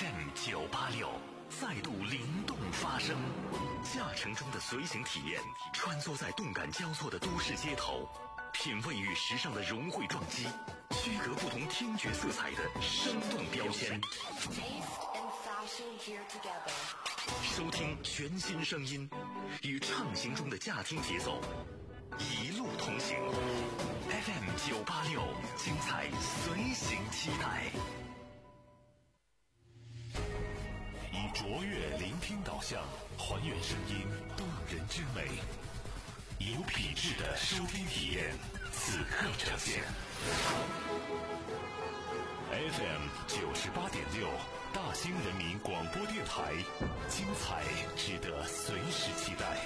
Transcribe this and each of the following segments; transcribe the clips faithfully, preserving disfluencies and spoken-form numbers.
M 九八六再度灵动发声，驾乘中的随行体验，穿梭在动感交错的都市街头，品味与时尚的融汇撞击，区隔不同听觉色彩的生动标签。收听全新声音，与畅行中的驾听节奏一路同行。F M 九八六，精彩随行期待。以卓越聆听导向，还原声音动人之美，有品质的收听体验，此刻呈现。F M 九十八点六，大兴人民广播电台，精彩值得随时期待。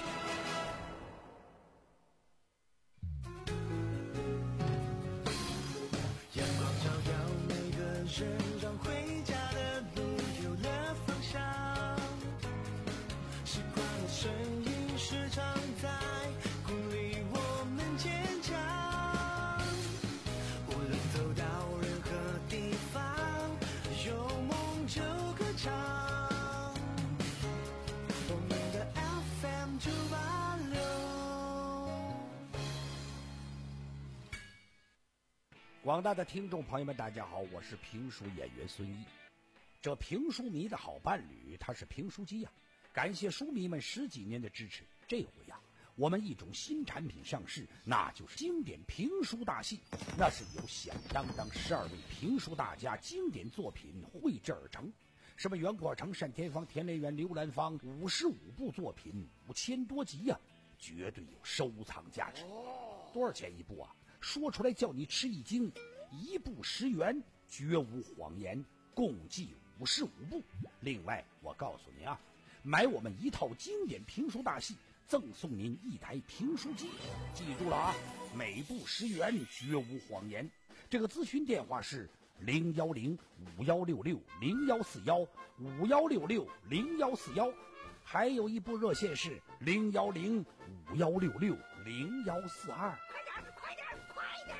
阳光照耀每个人，让回家的路有了方向。习惯的声音时常在鼓励我们坚强。无论走到任何地方，有梦就歌唱。我们的 F M 九八六。 广大的听众朋友们，大家好，我是评书演员孙一。这评书迷的好伴侣，他是评书机呀、啊。感谢书迷们十几年的支持，这回呀、啊，我们一种新产品上市，那就是经典评书大戏。那是由响当当十二位评书大家经典作品绘制而成，什么袁国成、单田芳、田连元、刘兰芳，五十五部作品，五千多集呀、啊，绝对有收藏价值。多少钱一部啊？说出来叫你吃一惊，一部十元，绝无谎言，共计五十五部。另外，我告诉你啊，买我们一套经典评书大戏，赠送您一台评书机。记住了啊，每部十元，绝无谎言。这个咨询电话是零幺零五幺六六零幺四幺五幺六六零幺四幺，还有一部热线是零幺零五幺六六零幺四二。 快点，快点，快点！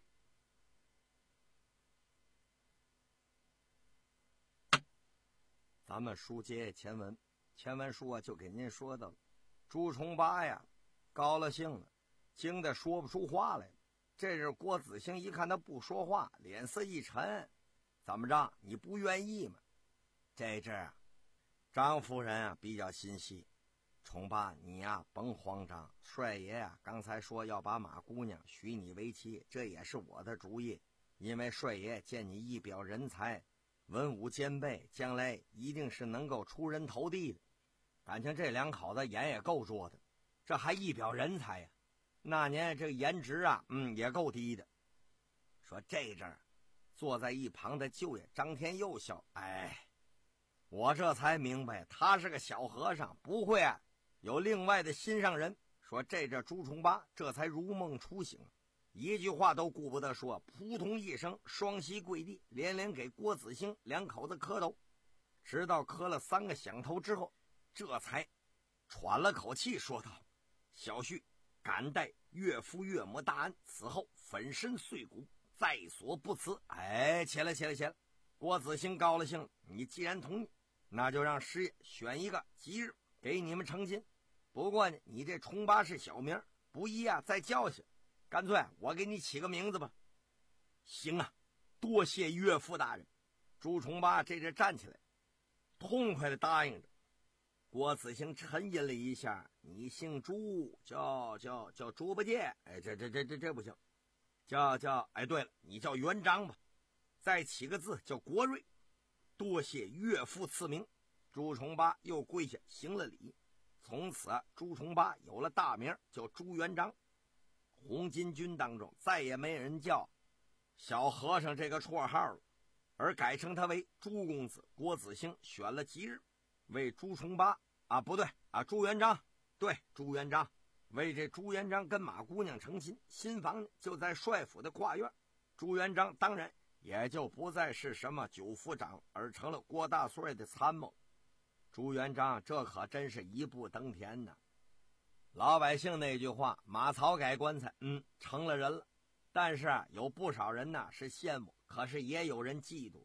咱们书接前文。前文书啊，就给您说到了，朱重八呀，高了兴了，惊得说不出话来了。这是郭子兴一看他不说话，脸色一沉，怎么着？你不愿意吗？这阵啊，张夫人啊比较心细，重八你呀甭慌张，帅爷呀刚才说要把马姑娘许你为妻，这也是我的主意，因为帅爷见你一表人才，文武兼备，将来一定是能够出人头地的。感情这两口子眼也够拙的，这还一表人才呀、啊！那年这个颜值啊，嗯，也够低的。说这阵儿，坐在一旁的舅爷张天佑笑，哎，我这才明白，他是个小和尚，不会啊有另外的心上人。说这阵朱重八这才如梦初醒，一句话都顾不得说，扑通一声，双膝跪地，连连给郭子兴两口子磕头，直到磕了三个响头之后，这才喘了口气，说道：“小婿感戴岳父岳母大恩，此后粉身碎骨，在所不辞。”哎，起来起来起来！郭子兴高了兴了，你既然同意，那就让师爷选一个吉日给你们成亲。不过呢，你这重八是小名，不宜啊再叫下，干脆我给你起个名字吧。行啊，多谢岳父大人。朱重八这阵站起来，痛快的答应着。郭子兴沉吟了一下，你姓朱，叫叫叫猪八戒，哎，这这这这这不行，叫叫哎，对了，你叫元璋吧，再起个字叫国瑞。多谢岳父赐名。朱重八又跪下行了礼，从此啊，朱重八有了大名，叫朱元璋。红巾军当中再也没人叫小和尚这个绰号了，而改称他为朱公子。郭子兴选了吉日，为朱重八啊，不对啊，朱元璋，对，朱元璋，为这朱元璋跟马姑娘成亲，新房就在帅府的跨院。朱元璋当然也就不再是什么九府长，而成了郭大帅的参谋。朱元璋这可真是一步登天呐！老百姓那句话，马槽改棺材，嗯，成了人了。但是啊，有不少人呢是羡慕，可是也有人嫉妒。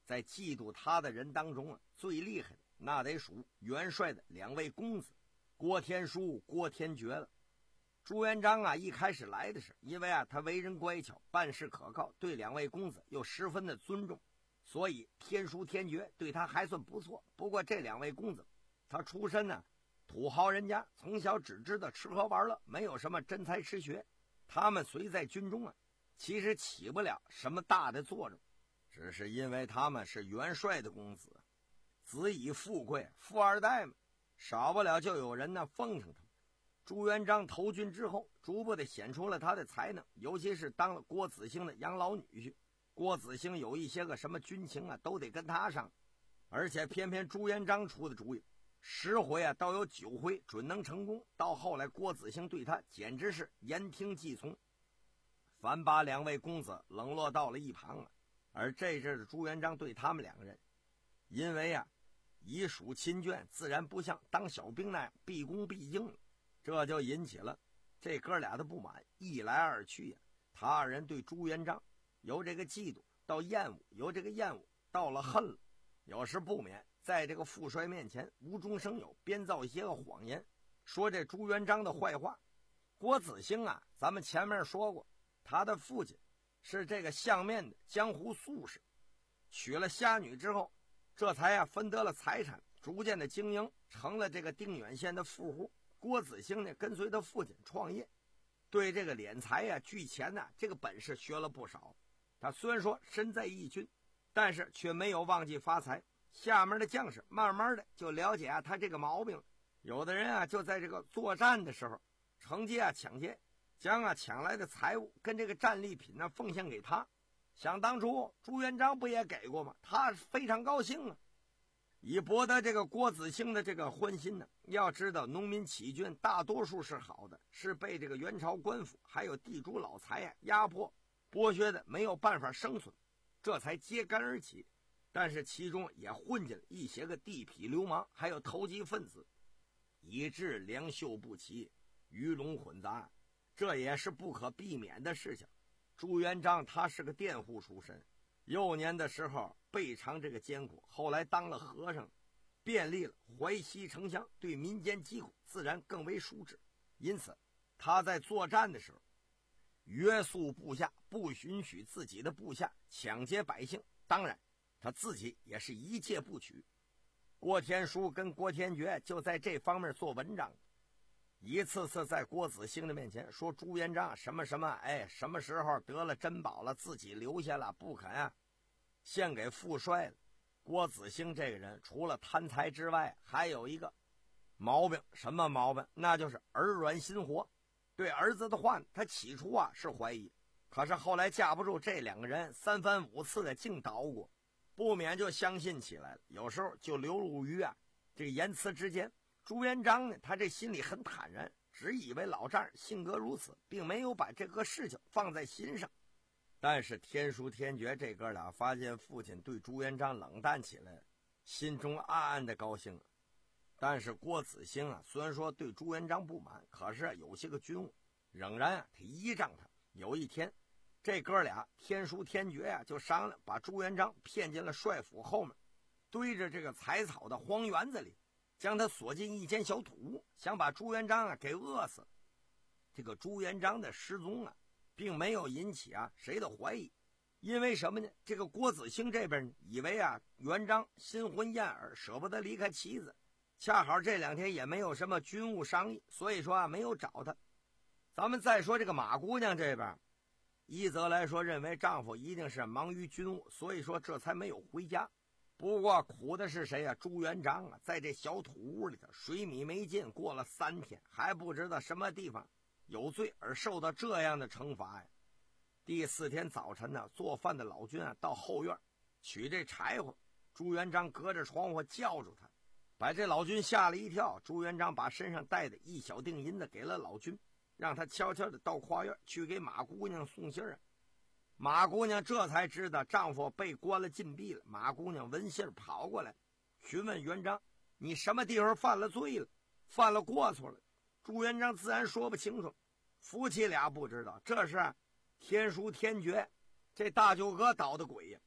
在嫉妒他的人当中啊，最厉害的那得数元帅的两位公子郭天书、郭天觉了。朱元璋啊，一开始来的是因为啊，他为人乖巧，办事可靠，对两位公子又十分的尊重，所以天书、天觉对他还算不错。不过这两位公子，他出身呢土豪人家，从小只知道吃喝玩乐，没有什么真才实学。他们虽在军中啊，其实起不了什么大的作用，只是因为他们是元帅的公子，子以富贵，富二代嘛，少不了就有人呢奉承他们。朱元璋投军之后，逐步的显出了他的才能，尤其是当了郭子兴的养老女婿。郭子兴有一些个什么军情啊，都得跟他上，而且偏偏朱元璋出的主意，十回啊，倒有九回准能成功。到后来，郭子兴对他简直是言听计从，反把两位公子冷落到了一旁啊。而这阵的朱元璋对他们两个人，因为啊以属亲眷，自然不像当小兵那样毕恭毕敬了，这就引起了这哥俩的不满。一来二去呀、啊，他二人对朱元璋由这个嫉妒到厌恶，由这个厌恶到了恨了，有时不免在这个父帅面前无中生有，编造一些个谎言，说这朱元璋的坏话。郭子兴啊，咱们前面说过，他的父亲是这个相面的江湖术士，娶了虾女之后，这才啊分得了财产，逐渐的经营，成了这个定远县的富户。郭子兴呢，跟随他父亲创业，对这个敛财呀、聚钱呐、啊，这个本事学了不少。他虽然说身在义军，但是却没有忘记发财。下面的将士慢慢的就了解啊他这个毛病，有的人啊就在这个作战的时候乘机啊抢劫，将啊抢来的财物跟这个战利品呢奉献给他。想当初朱元璋不也给过吗？他非常高兴啊，以博得这个郭子兴的这个欢心呢。要知道农民起义军大多数是好的，是被这个元朝官府还有地主老财呀、啊、压迫剥削的，没有办法生存，这才揭竿而起。但是其中也混进了一些个地痞流氓，还有投机分子，以致良莠不齐，鱼龙混杂，这也是不可避免的事情。朱元璋他是个佃户出身，幼年的时候备尝这个艰苦，后来当了和尚，便利了淮西城乡，对民间疾苦自然更为熟知。因此他在作战的时候约束部下，不允许自己的部下抢劫百姓，当然他自己也是一戒不取。郭天书跟郭天觉就在这方面做文章，一次次在郭子兴的面前说朱元璋什么什么，哎，什么时候得了珍宝了，自己留下了不肯啊献给父帅了。郭子兴这个人除了贪财之外，还有一个毛病，什么毛病？那就是儿软心活。对儿子的话他起初啊是怀疑，可是后来架不住这两个人三番五次的净捣鼓，不免就相信起来了。有时候就流露于啊这个言辞之间。朱元璋呢，他这心里很坦然，只以为老丈人性格如此，并没有把这个事情放在心上。但是天书天觉这哥俩发现父亲对朱元璋冷淡起来，心中暗暗的高兴。但是郭子兴啊，虽然说对朱元璋不满，可是有些个军务仍然啊他依仗他。有一天这哥俩天书天觉啊就商量，把朱元璋骗进了帅府后面堆着这个采草的荒园子里，将他锁进一间小土屋，想把朱元璋啊给饿死。这个朱元璋的失踪啊并没有引起啊谁的怀疑，因为什么呢？这个郭子兴这边以为啊元璋新婚燕尔，舍不得离开妻子，恰好这两天也没有什么军务商议，所以说啊没有找他。咱们再说这个马姑娘这边，一则来说认为丈夫一定是忙于军务，所以说这才没有回家。不过苦的是谁啊？朱元璋啊，在这小土屋里头水米没进，过了三天还不知道什么地方有罪而受到这样的惩罚呀。第四天早晨呢，做饭的老君啊到后院取这柴火，朱元璋隔着窗户叫住他，把这老君吓了一跳。朱元璋把身上带的一小锭银子给了老君，让他悄悄的到跨院去给马姑娘送信啊。马姑娘这才知道丈夫被关了禁闭了。马姑娘闻信跑过来询问元璋，你什么地方犯了罪了，犯了过错了？朱元璋自然说不清楚，夫妻俩不知道，这是天书天觉这大舅哥捣的鬼呀。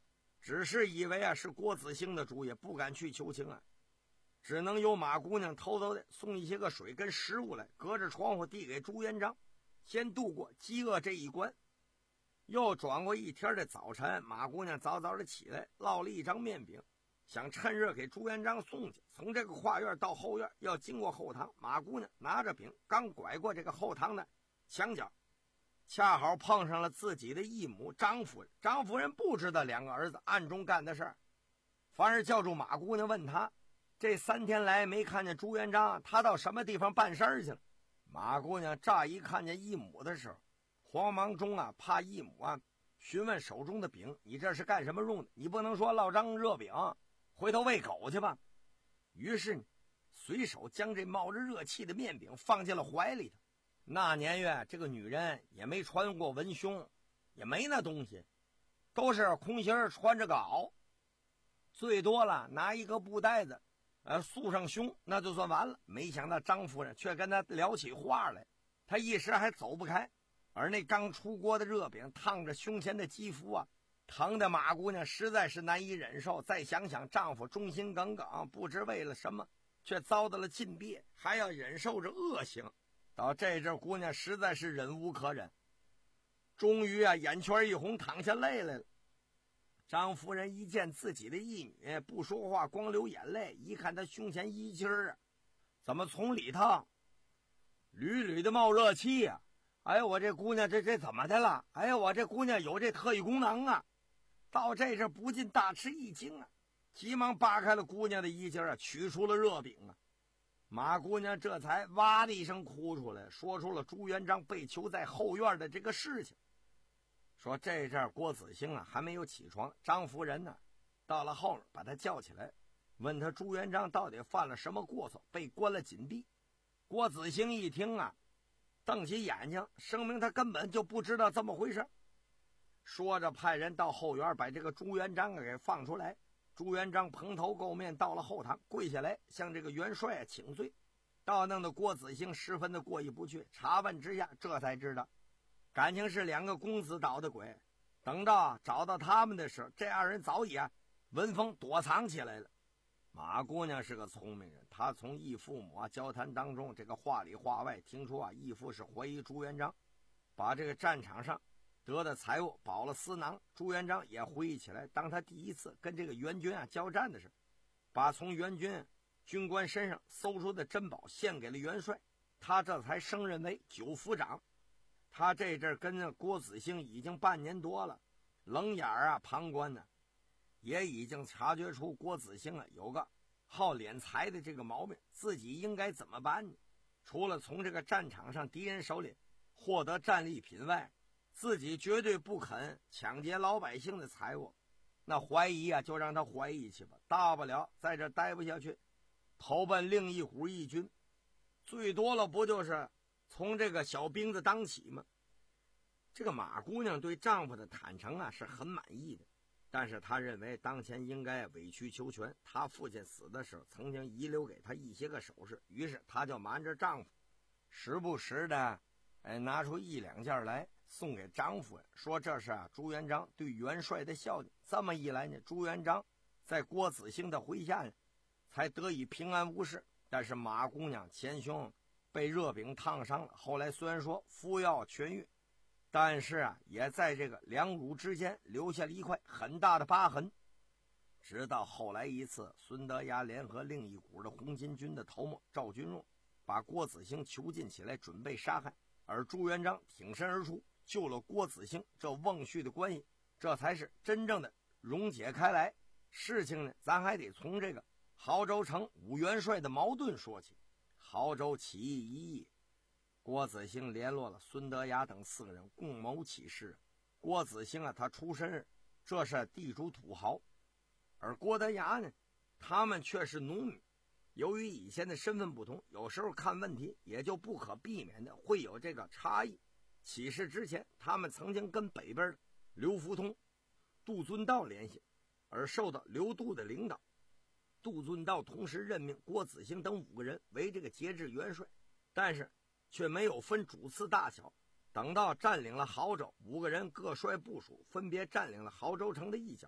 只是以为啊是郭子兴的主意，不敢去求情啊，只能由马姑娘偷偷的送一些个水跟食物来，隔着窗户递给朱元璋，先度过饥饿这一关。又转过一天的早晨，马姑娘早早的起来，烙了一张面饼，想趁热给朱元璋送去。从这个花院到后院要经过后堂，马姑娘拿着饼刚拐过这个后堂的墙角，恰好碰上了自己的义母张夫人。张夫人不知道两个儿子暗中干的事儿，反而叫住马姑娘问他，这三天来没看见朱元璋，他到什么地方办事儿去了？马姑娘乍一看见义母的时候，慌忙中啊，怕义母啊询问手中的饼，你这是干什么用的？你不能说烙张热饼回头喂狗去吧？于是呢，随手将这冒着热气的面饼放进了怀里头。那年月，这个女人也没穿过文胸，也没那东西，都是空心儿穿着个袄，最多了拿一个布袋子呃，束上胸，那就算完了。没想到张夫人却跟他聊起话来，他一时还走不开。而那刚出锅的热饼烫着胸前的肌肤啊，疼的马姑娘实在是难以忍受。再想想丈夫忠心耿耿，不知为了什么却遭到了禁闭，还要忍受着恶行，到这阵姑娘实在是忍无可忍，终于啊眼圈一红，淌下泪来了。张夫人一见自己的义女不说话，光流眼泪，一看她胸前衣襟儿啊，怎么从里头屡屡的冒热气呀、啊？哎呀，我这姑娘这这怎么的了？哎呀，我这姑娘有这特异功能啊！到这阵不禁大吃一惊啊，急忙扒开了姑娘的衣襟啊，取出了热饼啊。马姑娘这才哇的一声哭出来，说出了朱元璋被囚在后院的这个事情。说这阵郭子兴啊还没有起床，张夫人呢到了后面把他叫起来，问他朱元璋到底犯了什么过错，被关了紧闭。郭子兴一听啊，瞪起眼睛，声明他根本就不知道这么回事。说着派人到后院把这个朱元璋给放出来。朱元璋蓬头垢面到了后堂，跪下来向这个元帅啊请罪，倒弄得郭子兴十分的过意不去。查问之下，这才知道感情是两个公子捣的鬼。等到找到他们的时候，这二人早已啊闻风躲藏起来了。马姑娘是个聪明人，她从义父母啊交谈当中，这个话里话外听出啊义父是怀疑朱元璋把这个战场上得的财物保了私囊。朱元璋也回忆起来，当他第一次跟这个元军啊交战的时候，把从元军军官身上搜出的珍宝献给了元帅，他这才升任为九府长。他这阵跟着郭子兴已经半年多了，冷眼啊旁观呢，也已经察觉出郭子兴啊有个好敛财的这个毛病。自己应该怎么办呢？除了从这个战场上敌人手里获得战利品外，自己绝对不肯抢劫老百姓的财物。那怀疑啊就让他怀疑去吧，大不了在这待不下去，投奔另一股义军，最多了不就是从这个小兵子当起吗？这个马姑娘对丈夫的坦诚啊是很满意的，但是她认为当前应该委曲求全。她父亲死的时候曾经遗留给她一些个首饰，于是她就瞒着丈夫，时不时的哎拿出一两件来送给张夫人，说这是啊朱元璋对元帅的孝敬。这么一来呢，朱元璋在郭子兴的麾下呢才得以平安无事。但是马姑娘前胸被热饼烫伤了，后来虽然说服药痊愈，但是啊也在这个两乳之间留下了一块很大的疤痕。直到后来一次，孙德崖联合另一股的红巾军的头目赵君若把郭子兴囚禁起来，准备杀害，而朱元璋挺身而出救了郭子兴，这翁婿的关系这才是真正的溶解开来。事情呢咱还得从这个亳州城武元帅的矛盾说起。亳州起义一役，郭子兴联络了孙德崖等四个人共谋起事。郭子兴啊他出身这是地主土豪，而郭德崖呢他们却是农民。由于以前的身份不同，有时候看问题也就不可避免的会有这个差异。起事之前，他们曾经跟北边的刘福通、杜遵道联系，而受到刘杜的领导。杜遵道同时任命郭子兴等五个人为这个节制元帅，但是却没有分主次大小。等到占领了亳州，五个人各率部属，分别占领了亳州城的一角。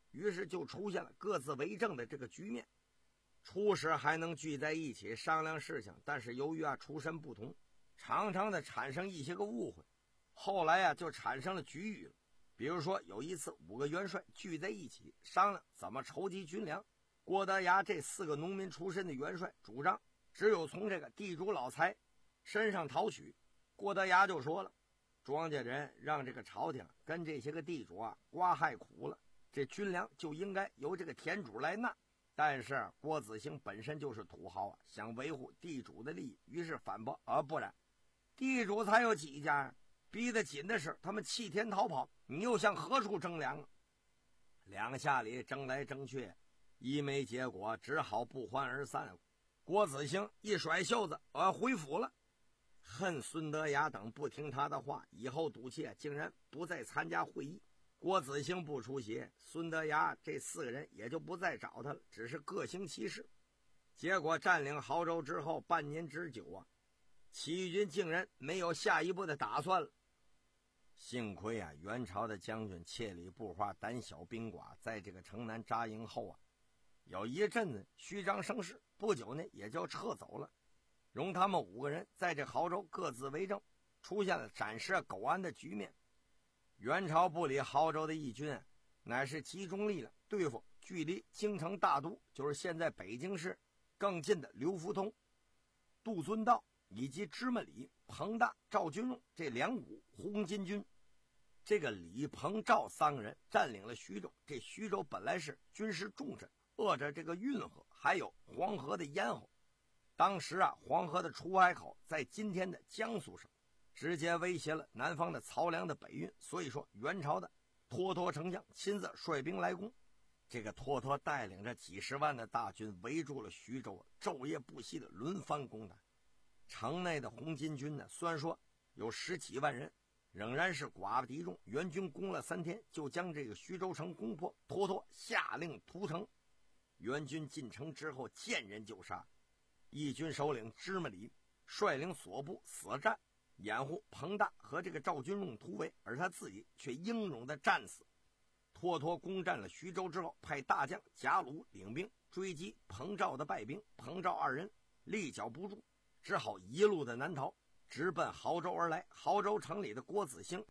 于是就出现了各自为政的这个局面。初时还能聚在一起商量事情，但是由于啊出身不同，常常的产生一些个误会，后来啊就产生了局域了。比如说有一次五个元帅聚在一起商量怎么筹集军粮，郭德牙这四个农民出身的元帅主张只有从这个地主老财身上讨取。郭德牙就说了，庄稼人让这个朝廷跟这些个地主啊瓜害苦了，这军粮就应该由这个田主来纳。但是郭子兴本身就是土豪啊，想维护地主的利益，于是反驳，而不然地主才有几家，逼得紧的是他们弃田逃跑，你又向何处征粮啊？两下里争来争去，一没结果，只好不欢而散。郭子兴一甩袖子，呃，回府了。恨孙德雅等不听他的话，以后赌气竟然不再参加会议。郭子兴不出席，孙德雅这四个人也就不再找他了，只是各行其事。结果占领亳州之后半年之久啊，起义军竟然没有下一步的打算了。幸亏啊，元朝的将军切里不花，胆小兵寡，在这个城南扎营后啊，有一阵子虚张声势，不久呢也就撤走了，容他们五个人在这亳州各自为政，出现了暂时苟安的局面。元朝不理亳州的义军，乃是集中力量对付距离京城大都，就是现在北京市更近的刘福通、杜遵道以及芝麻李、彭大、赵君荣这两股红巾军。这个李、彭、赵三个人占领了徐州，这徐州本来是军事重镇，扼着这个运河还有黄河的咽喉。当时啊，黄河的出海口在今天的江苏省，直接威胁了南方的漕粮的北运，所以说元朝的托托丞相亲自率兵来攻。这个托托带领着几十万的大军围住了徐州，昼夜不息的轮番攻打。城内的红巾军呢，虽然说有十几万人，仍然是寡不敌众。元军攻了三天，就将这个徐州城攻破。托托下令屠城。元军进城之后，见人就杀。义军首领芝麻李率领所部死战，掩护彭大和这个赵君荣突围，而他自己却英勇的战死。托托攻占了徐州之后，派大将贾鲁领兵追击彭赵的败兵，彭赵二人力脚不住，只好一路的南逃，直奔亳州而来。亳州城里的郭子兴，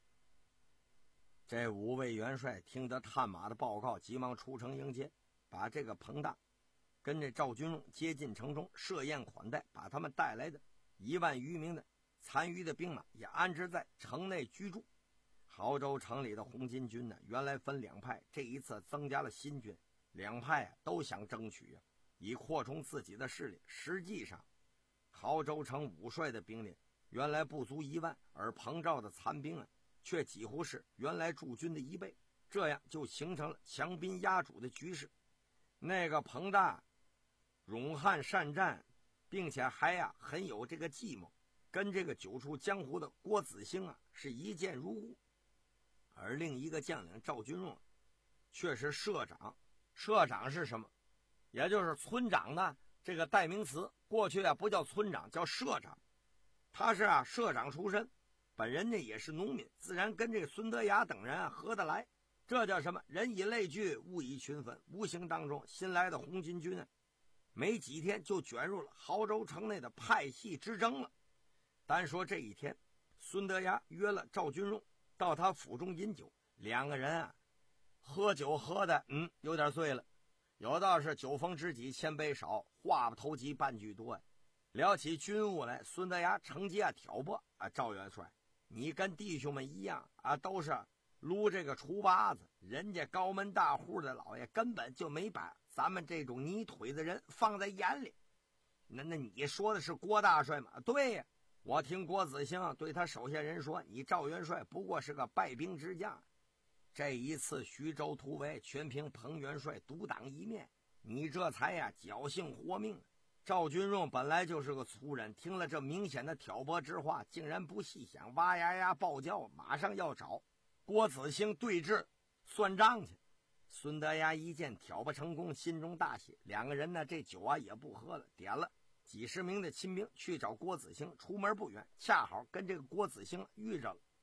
这五位元帅听得探马的报告，急忙出城迎接，把这个彭大跟这赵君荣接进城中，设宴款待，把他们带来的一万余名的残余的兵马也安置在城内居住。亳州城里的红巾军呢，原来分两派，这一次增加了新军，两派啊都想争取啊，以扩充自己的势力。实际上，亳州城武帅的兵力原来不足一万，而彭赵的残兵啊，却几乎是原来驻军的一倍，这样就形成了强兵压主的局势。那个彭大勇悍善战，并且还呀、啊、很有这个计谋，跟这个久处江湖的郭子兴啊是一见如故。而另一个将领赵君荣却是社长。社长是什么？也就是村长的这个代名词。过去啊不叫村长，叫社长。他是啊社长出身，本人呢也是农民，自然跟这个孙德雅等人啊合得来。这叫什么？人以类聚，物以群分。无形当中，新来的红巾军啊，没几天就卷入了亳州城内的派系之争了。单说这一天，孙德雅约了赵君荣到他府中饮酒，两个人啊喝酒喝的嗯有点醉了。有道是酒逢知己千杯少，话不投机半句多呀。聊起军务来，孙德雅乘机啊挑拨啊，赵元帅，你跟弟兄们一样啊，都是撸这个厨把子，人家高门大户的老爷根本就没把咱们这种泥腿的人放在眼里。那那你说的是郭大帅吗？对呀，我听郭子兴对他手下人说，你赵元帅不过是个败兵之将，这一次徐州突围全凭彭元帅独当一面，你这才呀侥幸活命。赵君荣本来就是个粗人，听了这明显的挑拨之话，竟然不细想，哇呀呀暴叫，马上要找郭子兴对峙算账去。孙德雅一见挑拨成功，心中大喜，两个人呢这酒啊也不喝了，点了几十名的亲兵去找郭子兴。出门不远，恰好跟这个郭子兴遇着了。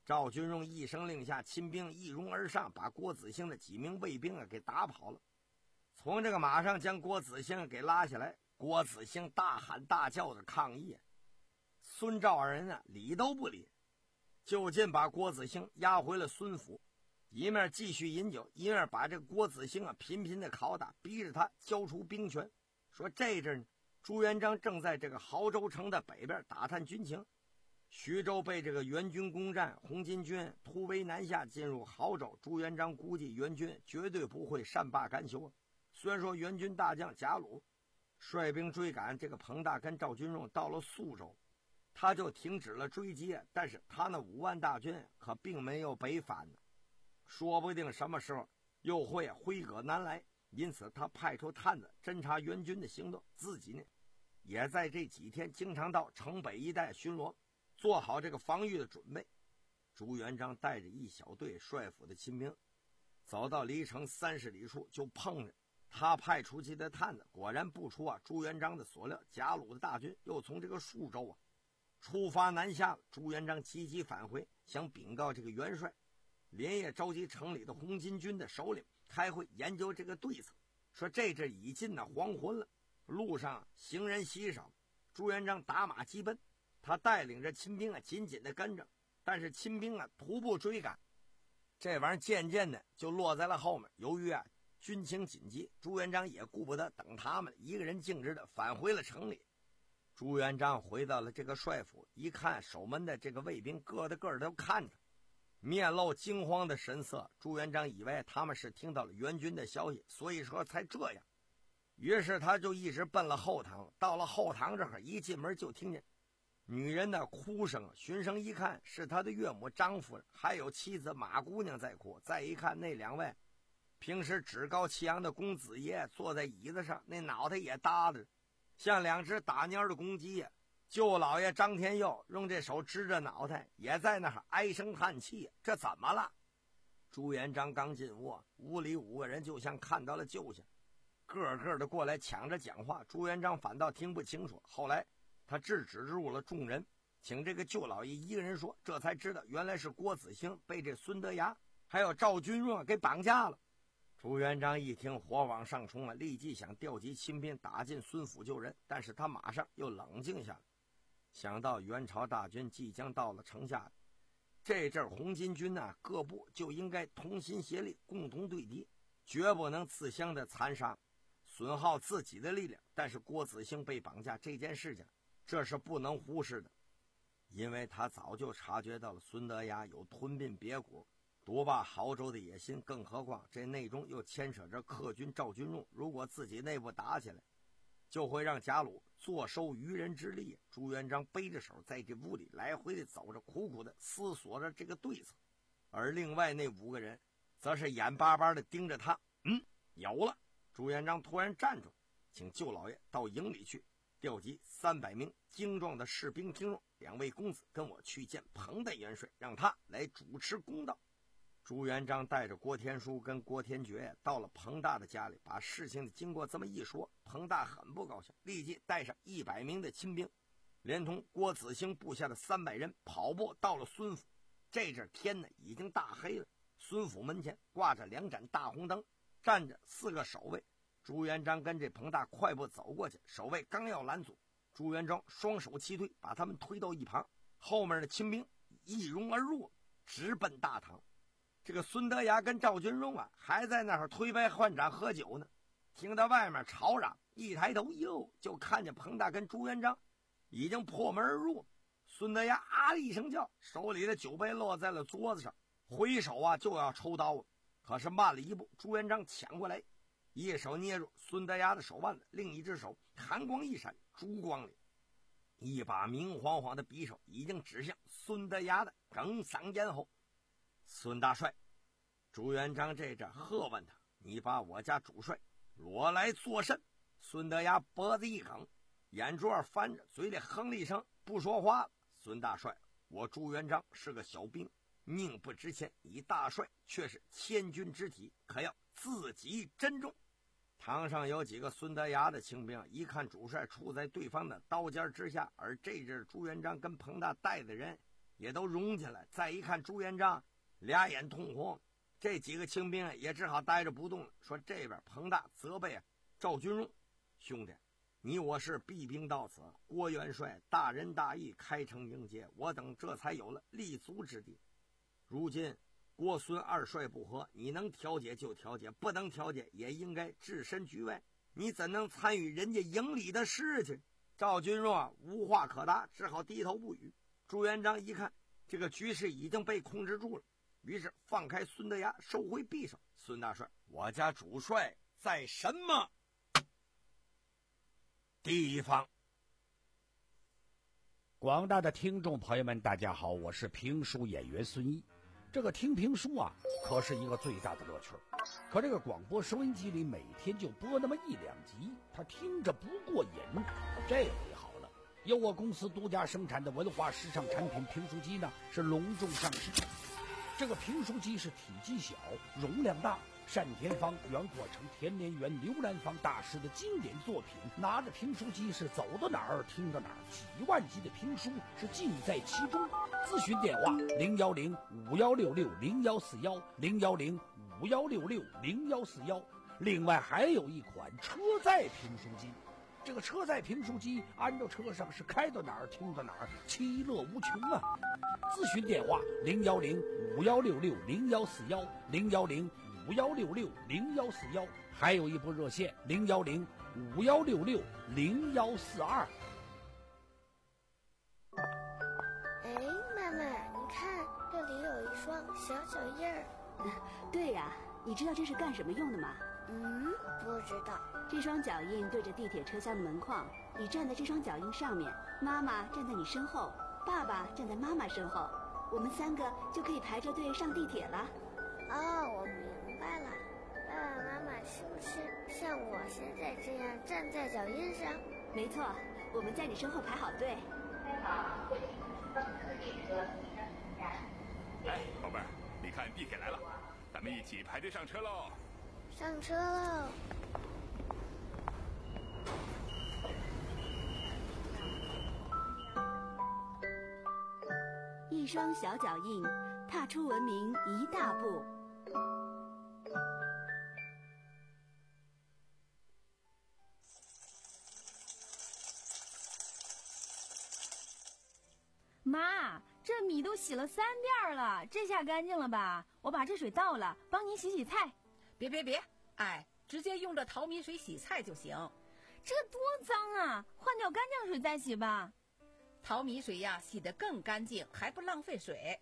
赵军荣一声令下，亲兵一拥而上，把郭子兴的几名卫兵啊给打跑了。从这个马上将郭子兴给拉下来，郭子兴大喊大叫的抗议，孙赵二人啊理都不理，就近把郭子兴押回了孙府，一面继续饮酒，一面把这个郭子兴啊频频的拷打，逼着他交出兵权。说这阵呢，朱元璋正在这个亳州城的北边打探军情，徐州被这个援军攻占，红巾军突围南下进入亳州，朱元璋估计援军绝对不会善罢甘休。虽然说援军大将贾鲁率兵追赶这个彭大跟赵军荣到了宿州，他就停止了追击，但是他那五万大军可并没有北返呢，说不定什么时候又会挥戈南来。因此他派出探子侦察援军的行动，自己呢也在这几天经常到城北一带巡逻，做好这个防御的准备。朱元璋带着一小队帅府的亲兵走到离城三十里处，就碰着他派出去的探子，果然不出啊朱元璋的所料，贾鲁的大军又从这个数州啊出发南下了。朱元璋急急返回，想禀告这个元帅，连夜召集城里的红巾军的首领开会研究这个对策，说这阵已近了黄昏了，路上行人稀少，朱元璋打马急奔，他带领着亲兵啊紧紧的跟着，但是亲兵啊徒步追赶，这玩意儿渐渐的就落在了后面。由于啊军情紧急，朱元璋也顾不得等他们，一个人径直的返回了城里。朱元璋回到了这个帅府，一看守门的这个卫兵个的个的都看着，面露惊慌的神色。朱元璋以为他们是听到了援军的消息，所以说才这样。于是他就一直奔了后堂，到了后堂这儿，一进门就听见女人的哭声，循声一看是他的岳母张夫人，还有妻子马姑娘在哭。再一看那两位平时趾高气扬的公子爷坐在椅子上，那脑袋也耷着，像两只打蔫的公鸡。舅老爷张天佑用这手支着脑袋，也在那儿唉声叹气，这怎么了？朱元璋刚进屋，屋里五个人就像看到了救星，个个的过来抢着讲话，朱元璋反倒听不清楚。后来他制止住了众人，请这个舅老爷一个人说，这才知道原来是郭子兴被这孙德崖还有赵军荣给绑架了。朱元璋一听火往上冲啊，立即想调集亲兵打进孙府救人，但是他马上又冷静下来，想到元朝大军即将到了城下，这阵红巾军呢、啊、各部就应该同心协力，共同对敌，绝不能自相的残杀，损耗自己的力量。但是郭子兴被绑架这件事情，这是不能忽视的，因为他早就察觉到了孙德崖有吞并别国、夺霸亳州的野心，更何况这内中又牵扯着客军赵军荣，如果自己内部打起来，就会让贾鲁坐收渔人之利。朱元璋背着手在这屋里来回的走着，苦苦的思索着这个对策，而另外那五个人则是眼巴巴的盯着他。嗯，有了。朱元璋突然站住，请舅老爷到营里去，调集三百名精壮的士兵听众，两位公子跟我去见彭大元帅，让他来主持公道。朱元璋带着郭天书跟郭天觉到了彭大的家里，把事情的经过这么一说，彭大很不高兴，立即带上一百名的亲兵，连同郭子兴部下的三百人跑步到了孙府。这阵天呢已经大黑了，孙府门前挂着两盏大红灯，站着四个守卫。朱元璋跟这彭大快步走过去，守卫刚要拦阻，朱元璋双手齐推，把他们推到一旁，后面的亲兵一拥而入，直奔大堂。这个孙德崖跟赵军荣啊还在那儿推杯换盏喝酒呢，听到外面吵嚷，一抬头哟，就看见彭大跟朱元璋已经破门而入。孙德崖啊了一声叫，手里的酒杯落在了桌子上，回手啊就要抽刀，可是慢了一步，朱元璋抢过来，一手捏住孙德崖的手腕子，另一只手寒光一闪，烛光里一把明晃晃的匕首已经指向孙德崖的梗嗓咽喉。孙大帅，朱元璋这阵喝问他，你把我家主帅裸来作甚？孙德崖脖子一梗，眼珠儿翻着，嘴里哼了一声，不说话了。孙大帅，我朱元璋是个小兵，命不值钱，你大帅却是千钧之体，可要自己珍重。堂上有几个孙德崖的清兵，一看主帅处在对方的刀尖之下，而这阵朱元璋跟彭大带的人也都融进来。再一看朱元璋俩眼通红，这几个清兵也只好呆着不动了。说这边彭大责备啊赵君荣，兄弟，你我是避兵到此，郭元帅大仁大义，开城迎接，我等这才有了立足之地。如今郭孙二帅不和，你能调解就调解，不能调解也应该置身局外，你怎能参与人家营里的事情？赵君荣啊无话可答，只好低头不语。朱元璋一看这个局势已经被控制住了，于是放开孙德崖，收回匕首。孙大帅，我家主帅在什么地方？ 广大的听众朋友们，大家好，我是评书演员孙毅。这个听评书啊，可是一个最大的乐趣。可这个广播收音机里每天就播那么一两集，他听着不过瘾。这回好了，由我公司独家生产的文化时尚产品评书机呢，是隆重上市。这个评书机是体积小，容量大，单田芳、袁国成、田连元、刘兰芳大师的经典作品，拿着评书机是走到哪儿听到哪儿，几万集的评书是尽在其中。咨询电话零幺零五幺六六零幺四幺零幺零五幺六六零幺四幺。另外还有一款车载评书机，这个车载评书机安到车上是开到哪儿听到哪儿，其乐无穷啊！咨询电话零幺零五幺六六零幺四幺零幺零五幺六六零幺四幺，还有一部热线零幺零五幺六六零幺四二。 哎，妈妈，你看这里有一双小脚印儿。 对呀、啊，你知道这是干什么用的吗？ 嗯，不知道。 这双脚印对着地铁车厢的门框，你站在这双脚印上面，妈妈站在你身后，爸爸站在妈妈身后，我们三个就可以排着队上地铁了。 哦，我明白了。爸爸妈妈是不是像我现在这样站在脚印上？ 没错，我们在你身后排好队。 哎，宝贝儿，你看地铁来了，咱们一起排队上车喽！ 上车喽！ 一双小脚印，踏出文明一大步。 妈，这米都洗了三遍了，这下干净了吧？我把这水倒了，帮您洗洗菜。 别别别，哎，直接用这淘米水洗菜就行。 这多脏啊，换掉干净水再洗吧。 淘米水呀，洗得更干净，还不浪费水。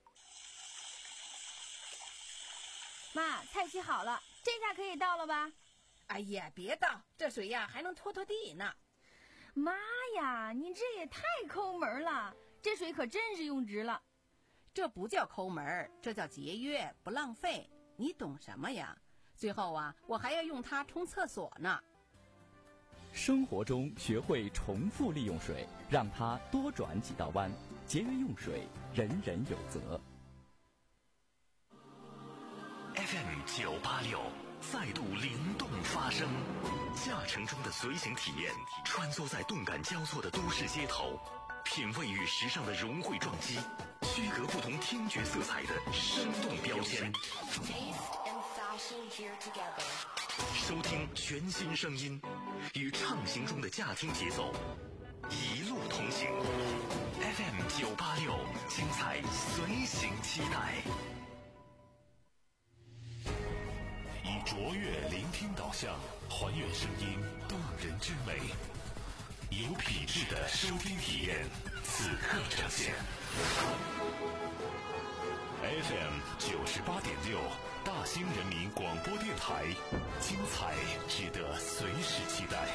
妈，菜洗好了，这下可以倒了吧？ 哎呀，别倒，这水呀还能拖拖地呢。 妈呀，你这也太抠门了，这水可真是用值了。 这不叫抠门，这叫节约，不浪费。你懂什么呀？最后啊，我还要用它冲厕所呢。 生活中学会重复利用水，让它多转几道弯，节约用水，人人有责。 F M 九八六再度灵动发声，驾乘中的随行体验，穿梭在动感交错的都市街头，品味与时尚的融汇撞击，区隔不同听觉色彩的生动标签。收听全新声音，与畅行中的驾听节奏，一路同行。F M 九八六，精彩随行期待。以卓越聆听导向，还原声音动人之美，有品质的收听体验，此刻呈现。F M 九十八点六，大兴人民广播电台，精彩值得随时期待。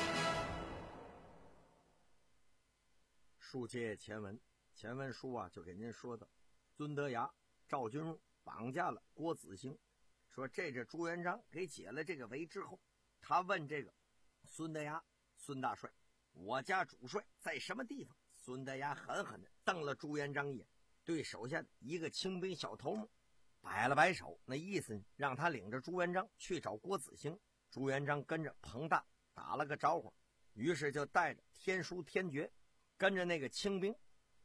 书接前文，前文书啊就给您说的，孙德崖、赵君荣绑架了郭子兴，说这这朱元璋给解了这个围之后，他问这个孙德崖：“孙大帅，我家主帅在什么地方？”孙德崖狠狠地瞪了朱元璋一眼，对手下的一个清兵小头目摆了摆手，那意思让他领着朱元璋去找郭子兴。朱元璋跟着彭大打了个招呼，于是就带着天书天爵跟着那个清兵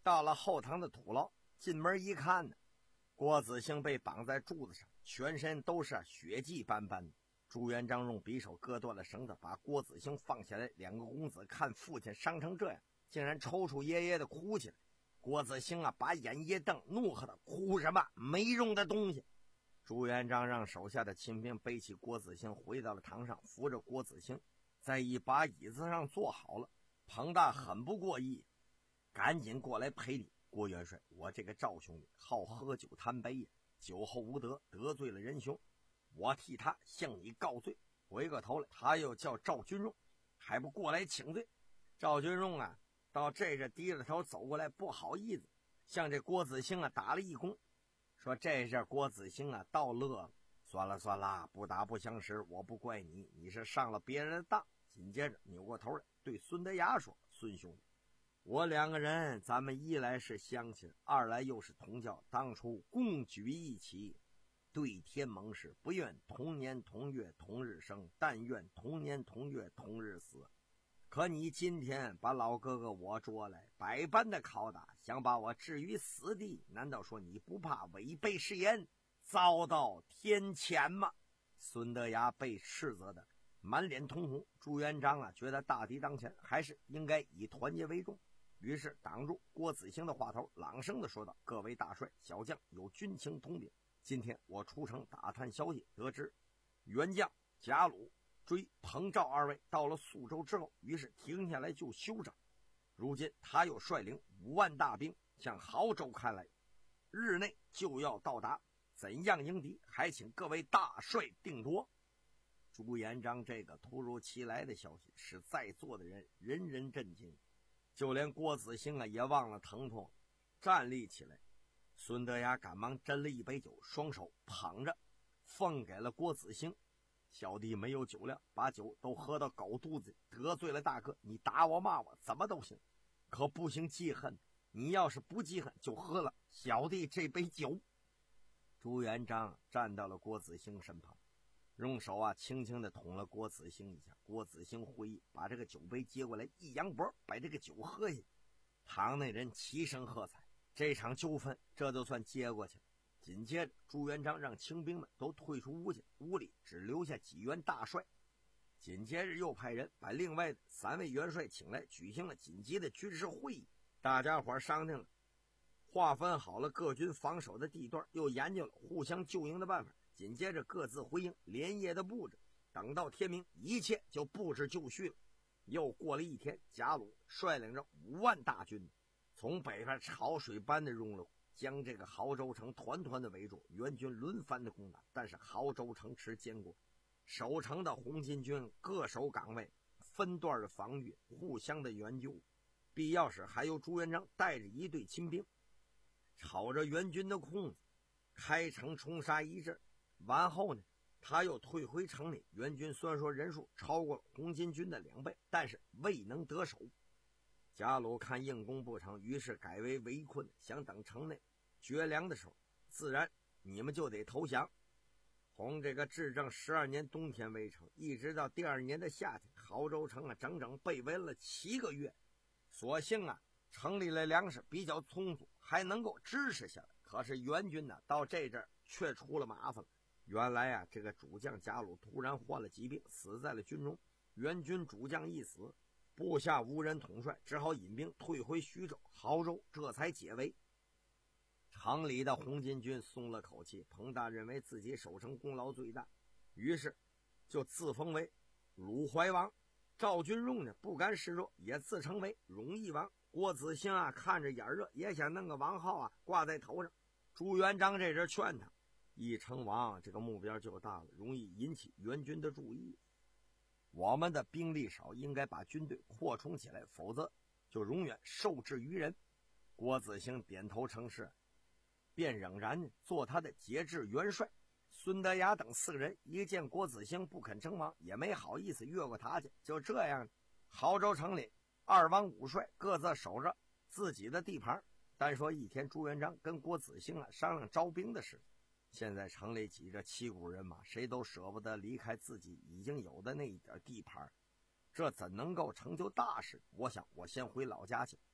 到了后堂的土牢，进门一看呢，郭子兴被绑在柱子上，全身都是血迹斑斑的。朱元璋用匕首割断了绳子，把郭子兴放下来。两个公子看父亲伤成这样，竟然抽抽噎噎的哭起来。郭子兴啊，把眼一瞪，怒喝道：“哭什么？没用的东西！”朱元璋让手下的亲兵背起郭子兴回到了堂上，扶着郭子兴在一把椅子上坐好了。彭大很不过意，赶紧过来赔礼：“郭元帅，我这个赵兄弟好喝酒贪杯呀，酒后无德，得罪了仁兄，我替他向你告罪。”回过头来，他又叫赵军用，还不过来请罪。赵军用啊，到这这低着头走过来，不好意思，向这郭子兴啊打了一躬，说：“这是郭子兴啊，倒乐了，算了算了，不打不相识，我不怪你，你是上了别人的当。”紧接着扭过头来对孙德雅说：“孙兄弟，我两个人，咱们一来是乡亲，二来又是同教，当初共举一起，对天盟誓，不愿同年同月同日生，但愿同年同月同日死。可你今天把老哥哥我捉来，百般的拷打，想把我置于死地，难道说你不怕违背誓言，遭到天谴吗？”孙德雅被斥责的满脸通红。朱元璋啊，觉得大敌当前，还是应该以团结为重，于是挡住郭子兴的话头，朗声的说道：“各位大帅小将，有军情通禀，今天我出城打探消息，得知元将贾鲁追彭赵二位到了宿州之后，于是停下来就休整。如今他又率领五万大兵向亳州开来，日内就要到达，怎样迎敌，还请各位大帅定夺。”朱元璋这个突如其来的消息使在座的人人人震惊，就连郭子兴啊也忘了疼痛，站立起来。孙德雅赶忙斟了一杯酒，双手捧着奉给了郭子兴：“小弟没有酒量，把酒都喝到狗肚子，得罪了大哥，你打我骂我怎么都行，可不行记恨，你要是不记恨，就喝了小弟这杯酒。”朱元璋站到了郭子兴身旁，用手啊轻轻地捅了郭子兴一下。郭子兴会意，把这个酒杯接过来，一扬脖，把这个酒喝下。堂内人齐声喝彩，这场纠纷这就算接过去了。紧接着朱元璋让清兵们都退出屋去，屋里只留下几员大帅。紧接着又派人把另外的三位元帅请来，举行了紧急的军事会议。大家伙商定了，划分好了各军防守的地段，又研究了互相救营的办法。紧接着各自回营，连夜的布置，等到天明，一切就布置就绪了。又过了一天，贾鲁率领着五万大军从北边潮水般的涌入，将这个亳州城团团的围住。援军轮番的攻打，但是亳州城池坚固，守城的红巾军各守岗位，分段的防御，互相的援救。必要时还由朱元璋带着一队亲兵朝着援军的空子开城冲杀一阵。完后呢，他又退回城里。援军虽然说人数超过了红巾军的两倍，但是未能得手。贾鲁看硬攻不成，于是改为围困，想等城内绝粮的时候，自然你们就得投降。从这个至正十二年冬天围城，一直到第二年的夏天，亳州城啊整整被围了七个月。所幸啊，城里的粮食比较充足，还能够支持下来。可是援军呢，到这阵却出了麻烦了。原来啊，这个主将贾鲁突然患了疾病，死在了军中。援军主将一死，部下无人统帅，只好引兵退回徐州，亳州这才解围。城里的红巾军松了口气，彭大认为自己守城功劳最大，于是就自封为鲁怀王。赵军用呢不甘示弱，也自称为荣义王。郭子兴啊看着眼热，也想弄个王号啊挂在头上。朱元璋这阵劝他，一称王这个目标就大了，容易引起援军的注意。我们的兵力少，应该把军队扩充起来，否则就永远受制于人。郭子兴点头称是，便仍然做他的节制元帅。孙德雅等四个人一见郭子兴不肯称王，也没好意思越过他去。就这样，亳州城里二王五帅各自守着自己的地盘。单说一天，朱元璋跟郭子兴啊商量招兵的事。现在城里挤着七股人马，谁都舍不得离开自己已经有的那一点地盘，这怎能够成就大事？我想我先回老家去，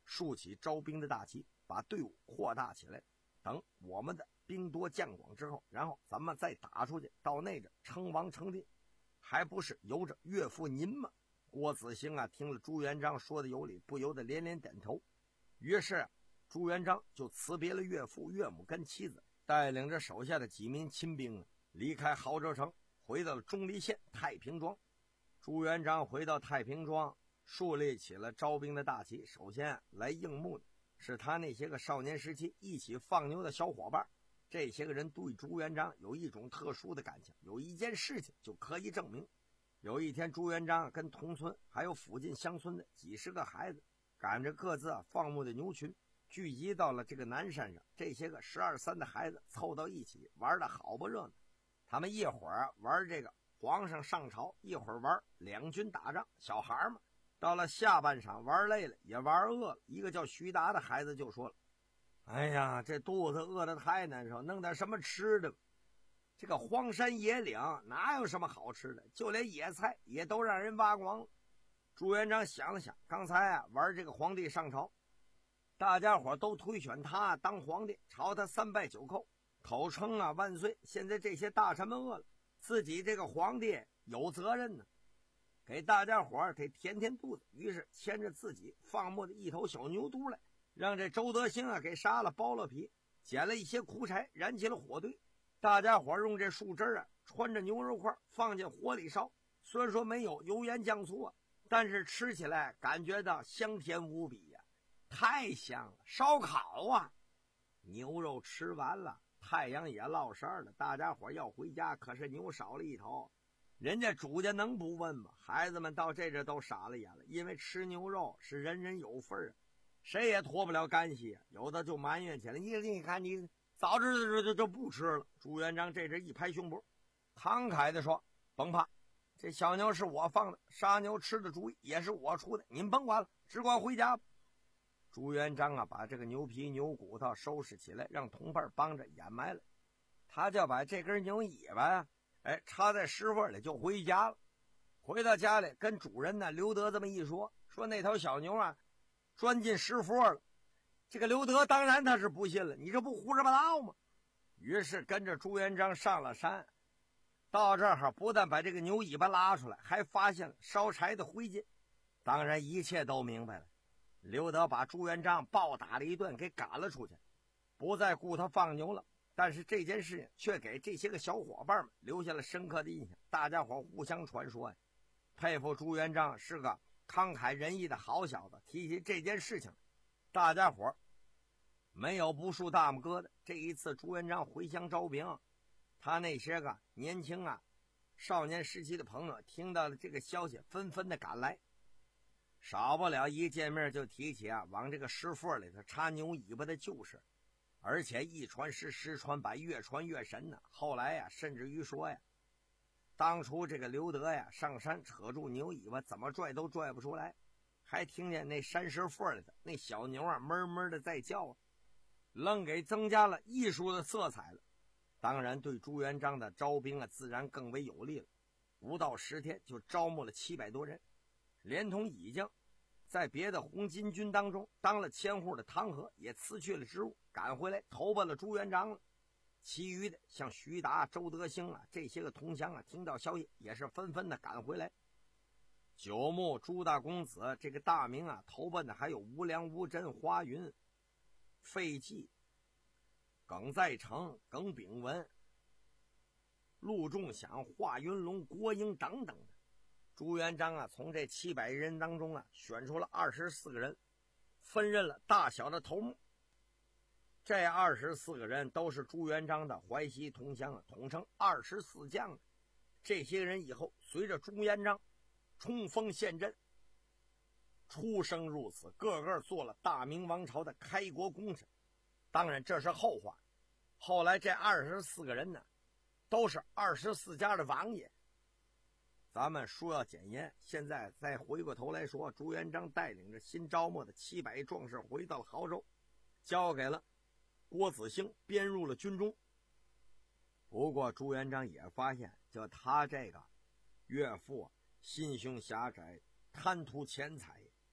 竖起招兵的大旗，把队伍扩大起来。等我们的兵多将广之后，然后咱们再打出去，到那阵称王称帝，还不是由着岳父您吗？郭子兴啊，听了朱元璋说的有理，不由得连连点头。于是朱元璋就辞别了岳父岳母跟妻子，带领着手下的几名亲兵离开濠州城，回到了钟离县太平庄。朱元璋回到太平庄，树立起了招兵的大旗。首先来应募的是他那些个少年时期一起放牛的小伙伴，这些个人对朱元璋有一种特殊的感情。有一件事情就可以证明。有一天，朱元璋跟同村还有附近乡村的几十个孩子，赶着各自放牧的牛群，聚集到了这个南山上。这些个十二三的孩子凑到一起，玩得好不热闹。他们一会儿玩这个皇上上朝，一会儿玩两军打仗。小孩嘛，到了下半场玩累了，也玩饿了。一个叫徐达的孩子就说了：“哎呀，这肚子饿得太难受，弄点什么吃的。这个荒山野岭哪有什么好吃的，就连野菜也都让人挖光了。”朱元璋想了想，刚才啊玩这个皇帝上朝，大家伙都推选他当皇帝，朝他三拜九叩，口称啊万岁。现在这些大臣们饿了，自己这个皇帝有责任呢，给大家伙得填填肚子。于是牵着自己放牧的一头小牛犊来，让这周德兴啊给杀了，剥了皮，捡了一些苦柴，燃起了火堆。大家伙用这树枝啊穿着牛肉块放进火里烧，虽然说没有油盐酱醋啊，但是吃起来感觉到香甜无比呀、啊，太香了。烧烤啊，牛肉吃完了，太阳也落山了，大家伙要回家，可是牛少了一头。人家主家能不问吗？孩子们到这阵都傻了眼了，因为吃牛肉是人人有份啊，谁也脱不了干系啊。有的就埋怨起来：“你你看你早知道就就不吃了。”朱元璋这阵一拍胸脯，慷慨地说：“甭怕，这小牛是我放的，杀牛吃的主意也是我出的，您甭管了，只管回家吧。”朱元璋啊，把这个牛皮牛骨头收拾起来，让同伴帮着掩埋了。他就把这根牛尾巴呀，哎，插在石缝里就回家了。回到家里，跟主人呢刘德这么一说，说那头小牛啊钻进石缝了。这个刘德当然他是不信了，你这不胡说八道吗？于是跟着朱元璋上了山，到这儿不但把这个牛尾巴拉出来，还发现了烧柴的灰烬。当然一切都明白了，刘德把朱元璋暴打了一顿，给赶了出去，不再顾他放牛了。但是这件事情却给这些个小伙伴们留下了深刻的印象，大家伙互相传说呀，佩服朱元璋是个慷慨仁义的好小子。提起这件事情，大家伙没有不竖大拇哥的。这一次朱元璋回乡招兵，他那些个年轻啊少年时期的朋友听到了这个消息，纷纷的赶来，少不了一见面就提起啊往这个石缝里头插牛尾巴的旧事，而且一传十，十传百，越传越神呢。后来呀、啊，甚至于说呀，当初这个刘德呀上山扯住牛尾巴，怎么拽都拽不出来，还听见那山石缝里的那小牛啊闷闷的在叫啊，愣给增加了艺术的色彩了。当然对朱元璋的招兵啊自然更为有利了，不到十天就招募了七百多人，连同已经在别的红巾军当中当了千户的汤和也辞去了职务，赶回来投奔了朱元璋了。其余的像徐达、周德兴啊这些个同乡啊，听到消息也是纷纷的赶回来。九牧、朱大公子这个大名啊投奔的还有吴良、吴真、花云、费济、耿在成、耿炳文、陆仲祥、华云龙、郭英等等的。朱元璋啊从这七百人当中啊选出了二十四个人，分任了大小的头目。这二十四个人都是朱元璋的淮西同乡啊，统称二十四将。这些人以后随着朱元璋冲锋陷阵，出生入死，个个做了大明王朝的开国功臣。当然这是后话，后来这二十四个人呢都是二十四家的王爷。咱们说要简言，现在再回过头来说，朱元璋带领着新招募的七百壮士回到了亳州，交给了郭子兴，编入了军中。不过朱元璋也发现，就他这个岳父心胸狭窄，贪图钱财，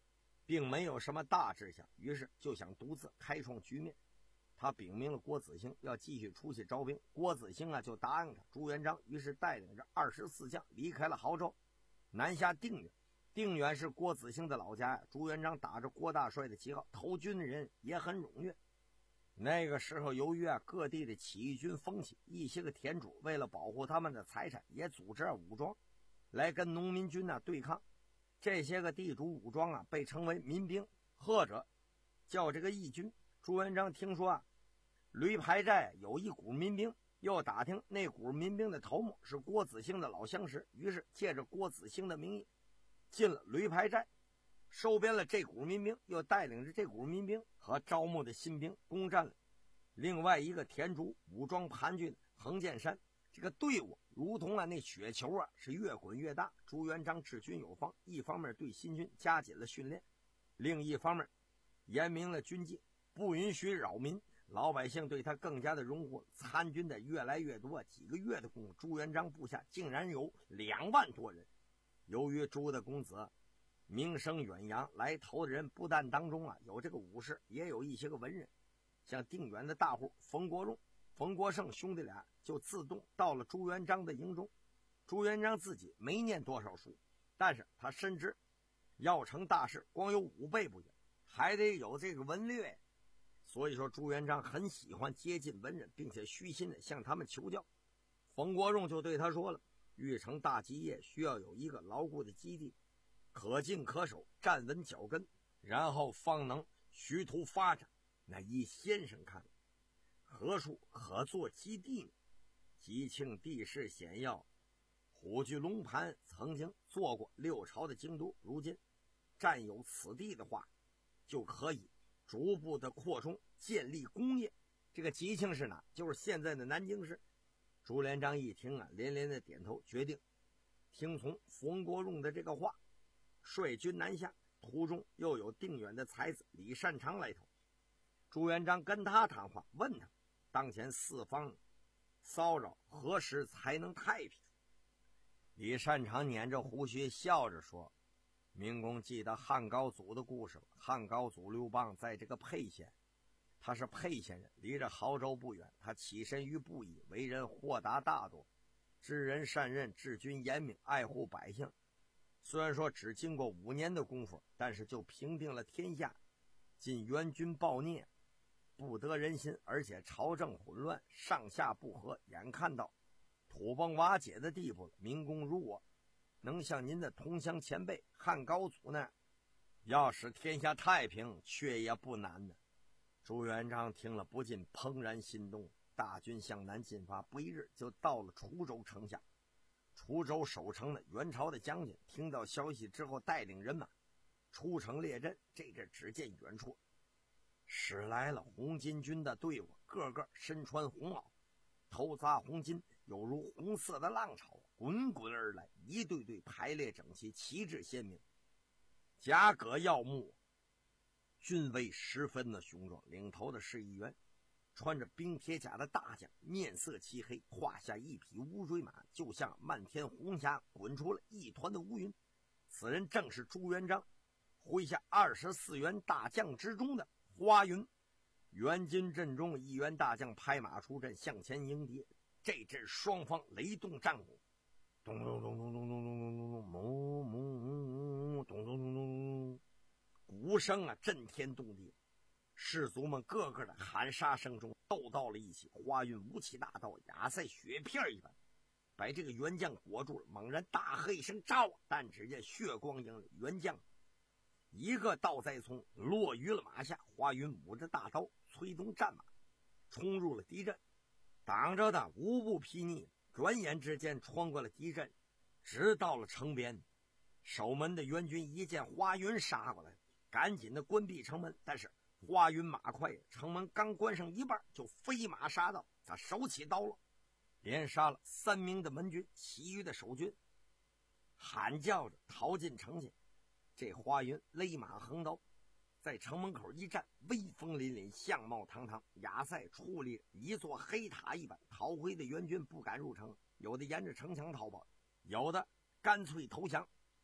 并没有什么大志向，于是就想独自开创局面。他禀明了郭子兴要继续出去招兵，郭子兴啊就答应他。朱元璋于是带领着二十四将离开了亳州，南下定远。定远是郭子兴的老家呀。朱元璋打着郭大帅的旗号，投军的人也很踊跃。那个时候，由于啊各地的起义军风起，一些个田主为了保护他们的财产，也组织武装来跟农民军啊对抗。这些个地主武装啊被称为民兵，或者叫这个义军。朱元璋听说啊驴牌寨有一股民兵，又打听那股民兵的头目是郭子兴的老相识，于是借着郭子兴的名义进了驴牌寨，收编了这股民兵，又带领着这股民兵和招募的新兵攻占了另外一个田主武装盘踞的横剑山。这个队伍如同啊那雪球啊是越滚越大。朱元璋治军有方，一方面对新军加紧了训练，另一方面严明了军纪，不允许扰民。老百姓对他更加的拥护，参军的越来越多。几个月的功夫，朱元璋部下竟然有两万多人。由于朱的公子名声远扬，来投的人不但当中啊有这个武士，也有一些个文人，像定远的大户冯国荣、冯国胜兄弟俩就自动到了朱元璋的营中。朱元璋自己没念多少书，但是他深知要成大事，光有武备不行，还得有这个文略。所以说朱元璋很喜欢接近文人，并且虚心的向他们求教。冯国荣就对他说了，欲成大基业，需要有一个牢固的基地，可进可守，站稳脚跟，然后方能徐图发展。那依先生看来，何处可做基地呢？吉庆地势险要，虎踞龙盘曾经做过六朝的京都，如今占有此地的话，就可以逐步的扩充，建立工业。这个吉庆是哪？就是现在的南京市。朱元璋一听啊，连连的点头，决定听从冯国荣的这个话，率军南下。途中又有定远的才子李善长来投。朱元璋跟他谈话，问他当前四方骚扰，何时才能太平？李善长捻着胡须笑着说，明公记得汉高祖的故事了。汉高祖刘邦在这个沛县，他是沛县人，离着亳州不远。他起身于布衣，为人豁达大度，知人善任，治军严明，爱护百姓。虽然说只经过五年的功夫，但是就平定了天下。今援军暴虐，不得人心，而且朝政混乱，上下不和，眼看到土崩瓦解的地步了。明公如果能像您的同乡前辈汉高祖呢，要使天下太平，却也不难呢。朱元璋听了不禁怦然心动，大军向南进发，不一日就到了滁州城下。滁州守城的元朝的将军听到消息之后，带领人马出城列阵。这阵只见远处驶来了红巾军的队伍，个个身穿红袄，头扎红巾，有如红色的浪潮滚滚而来，一队队排列整齐，旗帜鲜明，甲戈耀目，军威十分的雄壮。领头的是一员穿着冰铁甲的大将，面色漆黑，胯下一匹乌骓马，就像漫天红霞滚出了一团的乌云。此人正是朱元璋麾下二十四员大将之中的花云。援军阵中，一员大将拍马出阵，向前迎敌。这阵双方雷动战鼓，咚咚咚咚咚咚咚咚咚咚，哞哞咚咚咚咚，鼓声啊震天动地。士卒们个个的喊杀声中斗到了一起。花云舞起大刀，压在雪片一般，把这个元将裹住了。猛然大喝一声招，但只见血光映日，元将一个倒栽葱，落于了马下。花云舞着大刀，催动战马，冲入了敌阵，挡着的无不睥睨。转眼之间穿过了敌阵，直到了城边。守门的援军一见花云杀过来，赶紧的关闭城门。但是花云马快，城门刚关上一半，就飞马杀到。他手起刀落，连杀了三名的门军，其余的守军喊叫着逃进城去。这花云勒马横刀，在城门口一站，威风凛凛，相貌堂堂，亚塞矗立一座黑塔一般。逃回的援军不敢入城，有的沿着城墙逃跑，有的干脆投降。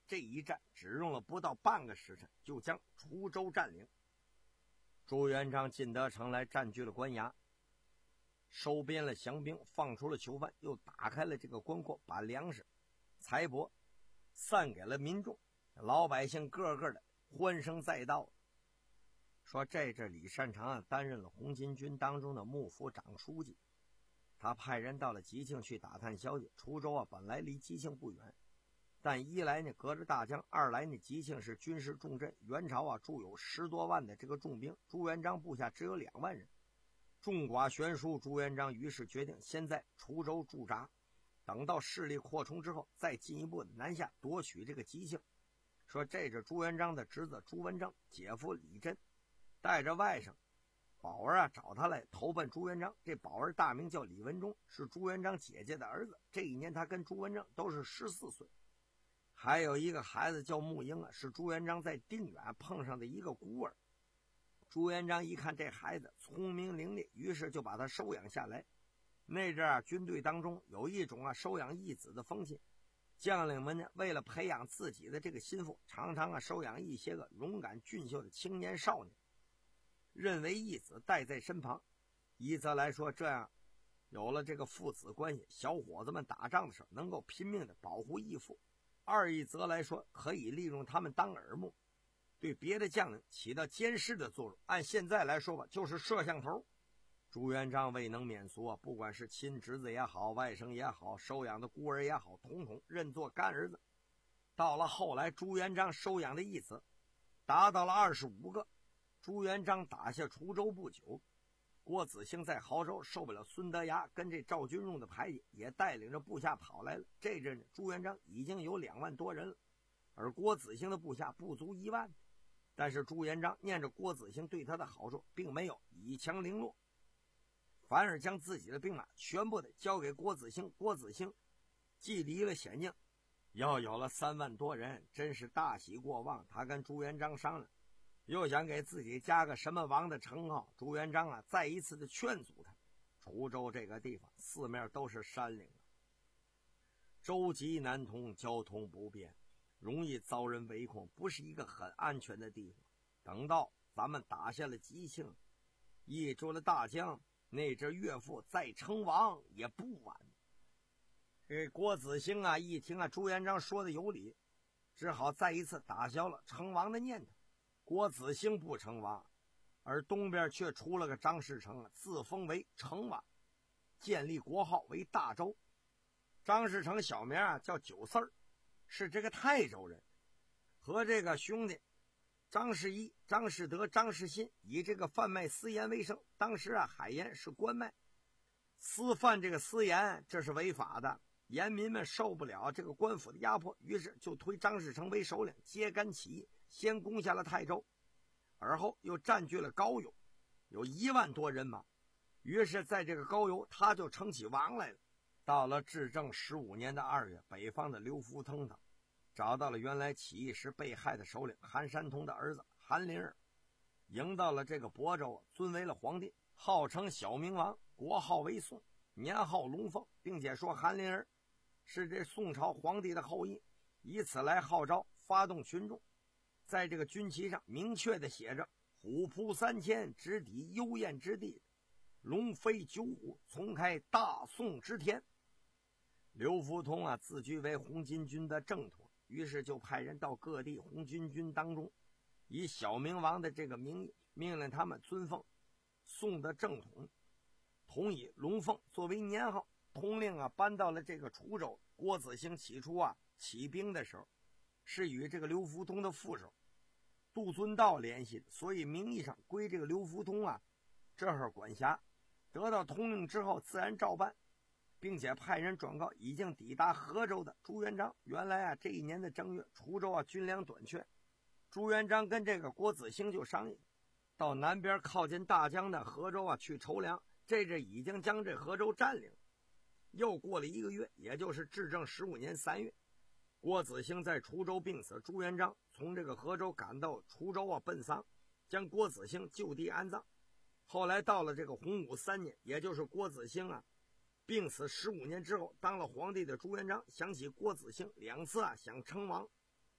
这一战只用了不到半个时辰，就将滁州占领。朱元璋进得城来，占据了关衙，收编了降兵，放出了囚犯，又打开了这个关阔，把粮食财帛散给了民众，老百姓个个的欢声载道。说这阵李善长啊担任了红巾军当中的幕府长书记，他派人到了吉庆去打探消息。滁州啊本来离吉庆不远，但一来呢隔着大江，二来呢吉庆是军事重镇，元朝啊驻有十多万的这个重兵，朱元璋部下只有两万人，众寡悬殊。朱元璋于是决定先在滁州驻扎，等到势力扩充之后，再进一步南下夺取这个吉庆。说这是朱元璋的侄子朱文正，姐夫李真带着外甥宝儿啊找他来投奔朱元璋。这宝儿大名叫李文忠，是朱元璋姐姐的儿子，这一年他跟朱文正都是十四岁。还有一个孩子叫穆英啊，是朱元璋在定远碰上的一个孤儿。朱元璋一看这孩子聪明伶俐，于是就把他收养下来。那阵啊军队当中有一种啊收养义子的风气，将领们呢为了培养自己的这个心腹，常常啊收养一些个勇敢俊秀的青年少年，认为义子带在身旁。一则来说，这样有了这个父子关系，小伙子们打仗的时候能够拼命的保护义父；二一则来说，可以利用他们当耳目，对别的将领起到监视的作用。按现在来说吧，就是摄像头。朱元璋未能免俗啊，不管是亲侄子也好，外甥也好，收养的孤儿也好，统统认作干儿子。到了后来，朱元璋收养的义子达到了二十五个。朱元璋打下滁州不久，郭子兴在亳州受不了孙德崖跟这赵君荣的排挤，也带领着部下跑来了。这阵呢，朱元璋已经有两万多人了，而郭子兴的部下不足一万。但是朱元璋念着郭子兴对他的好处，并没有以强凌弱，反而将自己的兵马全部的交给郭子兴。郭子兴既离了险境，又有了三万多人，真是大喜过望。他跟朱元璋商量，又想给自己加个什么王的称号。朱元璋啊再一次的劝阻他。滁州这个地方四面都是山岭啊，舟楫难通，交通不便，容易遭人围困，不是一个很安全的地方。等到咱们打下了吉庆，一出了大江，那只岳父再称王也不晚。这郭子兴啊一听啊朱元璋说的有理，只好再一次打消了称王的念头。郭子兴不称王，而东边却出了个张士诚，自封为成王，建立国号为大周。张士诚小名啊叫九四儿，是这个泰州人，和这个兄弟张士一、张士德、张士新以这个贩卖私盐为生。当时啊海盐是官卖，私贩这个私盐这是违法的，盐民们受不了这个官府的压迫，于是就推张士诚为首领，揭竿起义，先攻下了泰州，而后又占据了高邮，有一万多人马。于是在这个高邮他就称起王来了。到了至正十五年的二月，北方的刘福通等找到了原来起义时被害的首领韩山童的儿子韩林儿，迎到了这个亳州，尊为了皇帝，号称小明王，国号为宋，年号龙凤，并且说韩林儿是这宋朝皇帝的后裔，以此来号召发动群众。在这个军旗上明确的写着虎扑三千，直抵幽燕之地，龙飞九虎，从开大宋之天。刘福通啊自居为红巾军的正统，于是就派人到各地红巾军当中，以小明王的这个名义命令他们尊奉宋的正统，统以龙凤作为年号。通令啊搬到了这个滁州。郭子兴起初啊起兵的时候是与这个刘福通的副手杜遵道联系的，所以名义上归这个刘福通啊这会儿管辖。得到通令之后自然照办，并且派人转告已经抵达河州的朱元璋。原来啊这一年的正月，滁州啊军粮短缺，朱元璋跟这个郭子兴就商议到南边靠近大江的河州啊去筹粮。这阵已经将这河州占领。又过了一个月，也就是至正十五年三月，郭子兴在滁州病死，朱元璋从这个河州赶到滁州啊奔丧，将郭子兴就地安葬。后来到了这个洪武三年，也就是郭子兴啊病死十五年之后，当了皇帝的朱元璋想起郭子兴两次啊想称王，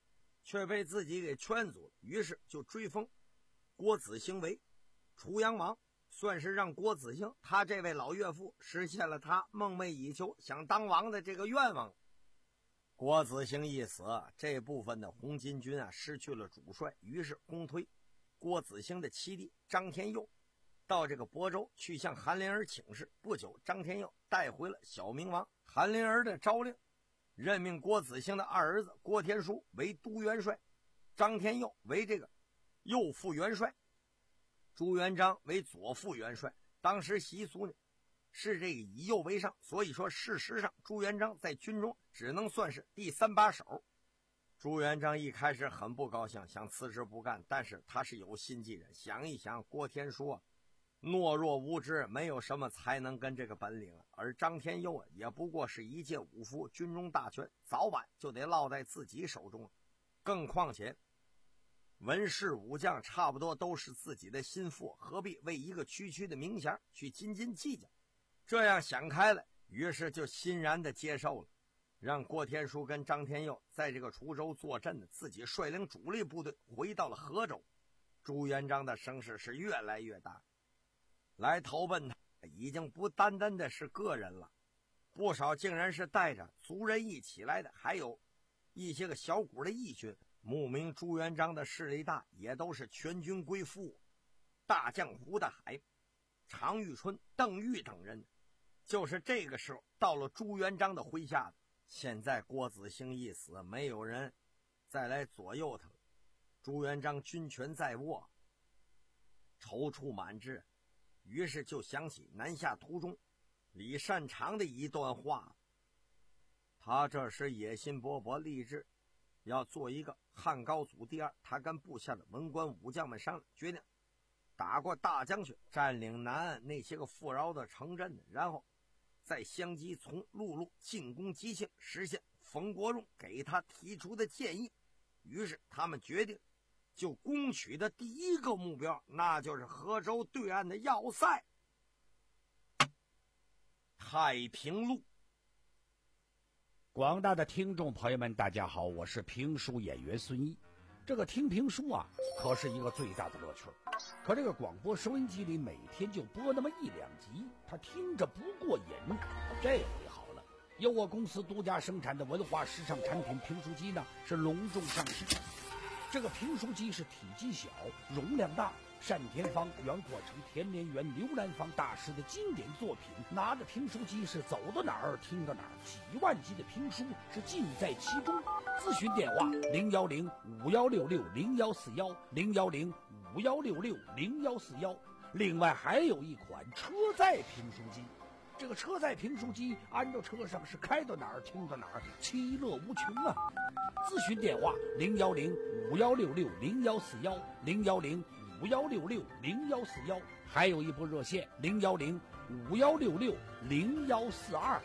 却被自己给劝阻了，于是就追封郭子兴为楚阳王，算是让郭子兴他这位老岳父实现了他梦寐以求想当王的这个愿望。郭子兴一死，这部分的红巾军啊失去了主帅，于是公推郭子兴的七弟张天佑到这个亳州去向韩林儿请示。不久，张天佑带回了小明王韩林儿的诏令，任命郭子兴的二儿子郭天书为都元帅，张天佑为这个右副元帅，朱元璋为左副元帅。当时习俗呢是这个以右为上，所以说事实上朱元璋在军中只能算是第三把手。朱元璋一开始很不高兴，想辞职不干，但是他是有心计人，想一想郭天书啊懦弱无知，没有什么才能跟这个本领，而张天佑啊也不过是一介武夫，军中大权早晚就得落在自己手中，更况且文士武将差不多都是自己的心腹，何必为一个区区的名衔去斤斤计较？这样想开了，于是就欣然的接受了，让郭天书跟张天佑在这个滁州坐镇的，自己率领主力部队回到了河州。朱元璋的声势是越来越大，来投奔他已经不单单的是个人了，不少竟然是带着族人一起来的，还有一些个小股的义军。慕名朱元璋的势力大，也都是全军归附。大将胡大海、常遇春、邓玉等人就是这个时候到了朱元璋的麾下的。现在郭子兴一死，没有人再来左右他了，朱元璋军权在握，踌躇满志，于是就想起南下途中李善长的一段话。他这时野心勃勃，立志要做一个汉高祖第二。他跟部下的文官武将们商量，决定打过大江去，占领南岸那些个富饶的城镇，然后再相继从陆路进攻吉庆，实现冯国荣给他提出的建议。于是他们决定就攻取的第一个目标，那就是河州对岸的要塞太平路。 广大的听众朋友们，大家好，我是评书演员孙一。这个听评书啊，可是一个最大的乐趣。可这个广播收音机里每天就播那么一两集，他听着不过瘾。这回好了，由我公司独家生产的文化时尚产品评书机呢，是隆重上市。这个评书机是体积小，容量大，单田芳、袁阔成、田连元、刘兰芳大师的经典作品。拿着评书机是走到哪儿听到哪儿，几万集的评书是尽在其中。咨询电话零幺零五幺六六零幺四幺零幺零五幺六六零幺四幺。另外还有一款车载评书机，这个车载评书机安到车上是开到哪儿听到哪儿，其乐无穷啊！咨询电话零幺零五幺六六零幺四幺零幺零五幺六六零幺四幺，还有一部热线零幺零五幺六六零幺四二。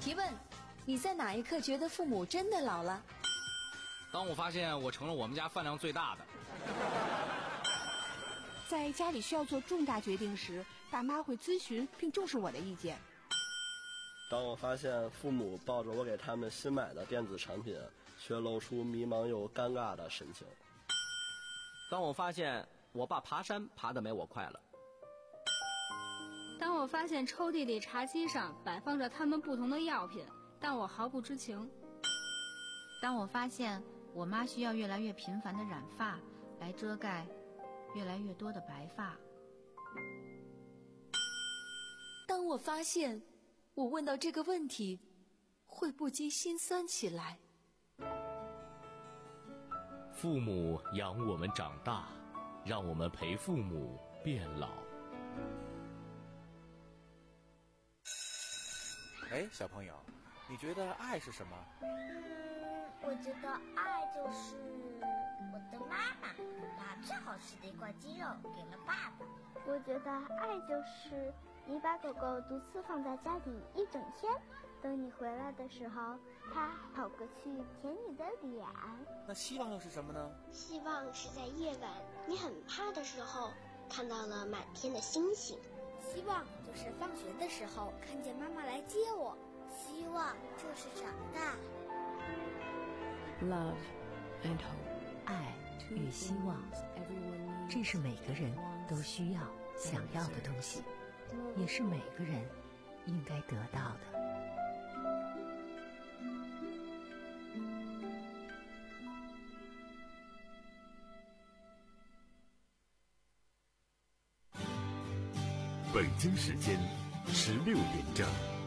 提问：你在哪一刻觉得父母真的老了？ 当我发现我成了我们家饭量最大的。 在家里需要做重大决定时，爸妈会咨询并重视我的意见。 当我发现父母抱着我给他们新买的电子产品，却露出迷茫又尴尬的神情。 当我发现我爸爬山爬得没我快了。 当我发现抽屉里茶几上摆放着他们不同的药品，但我毫不知情。 当我发现我妈需要越来越频繁的染发来遮盖越来越多的白发。 当我发现我问到这个问题会不禁心酸起来。 父母养我们长大，让我们陪父母变老。 哎，小朋友，你觉得爱是什么？ 嗯，我觉得爱就是我的妈妈把最好吃的一块鸡肉给了爸爸。 我觉得爱就是你把狗狗独自放在家里一整天，等你回来的时候，它跑过去舔你的脸。 那希望又是什么呢？ 希望是在夜晚你很怕的时候，看到了满天的星星。 希望就是放学的时候看见妈妈来接我。 希望就是长大。 Love and hope， 爱与希望，这是每个人都需要、想要的东西，也是每个人应该得到的。 北京时间十六点整。